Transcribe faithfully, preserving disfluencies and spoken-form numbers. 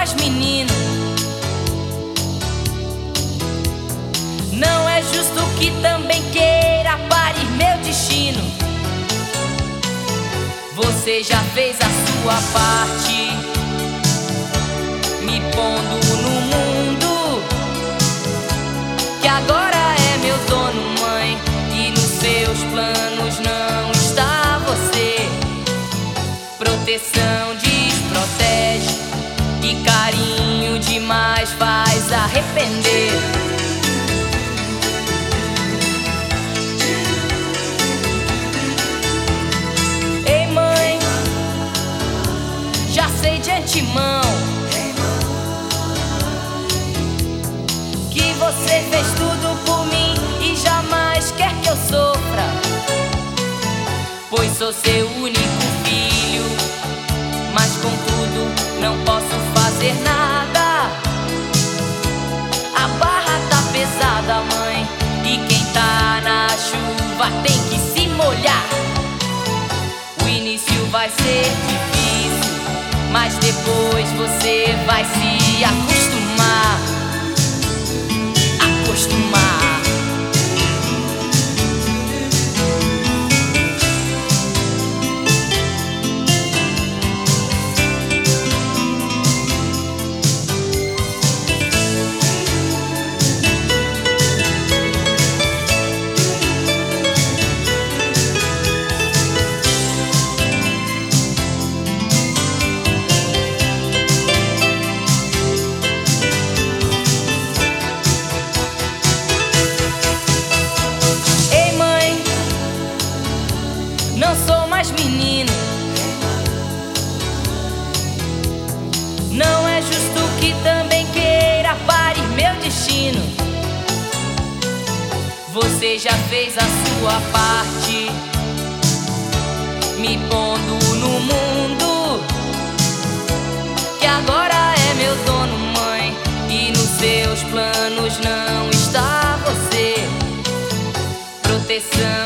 mais menino. Não é justo que também queira parir meu destino. Você já fez a sua parte, me pondo no mundo, que agora é meu dono, mãe, e nos seus planos não está você. Proteção desprotege e carinho demais faz arrepender. Ei, mãe, já sei de antemão que você fez tudo por mim e jamais quer que eu sofra, pois sou seu único filho, mas contudo não posso fazer nada. A barra tá pesada, mãe, e quem tá na chuva tem que se molhar. O início vai ser difícil, mas depois você vai se acostumar. Acostumar. Não sou mais menino. Não é justo que também queira parir meu destino. Você já fez a sua parte, me pondo no mundo, que agora é meu dono, mãe, e nos seus planos não está você. Proteção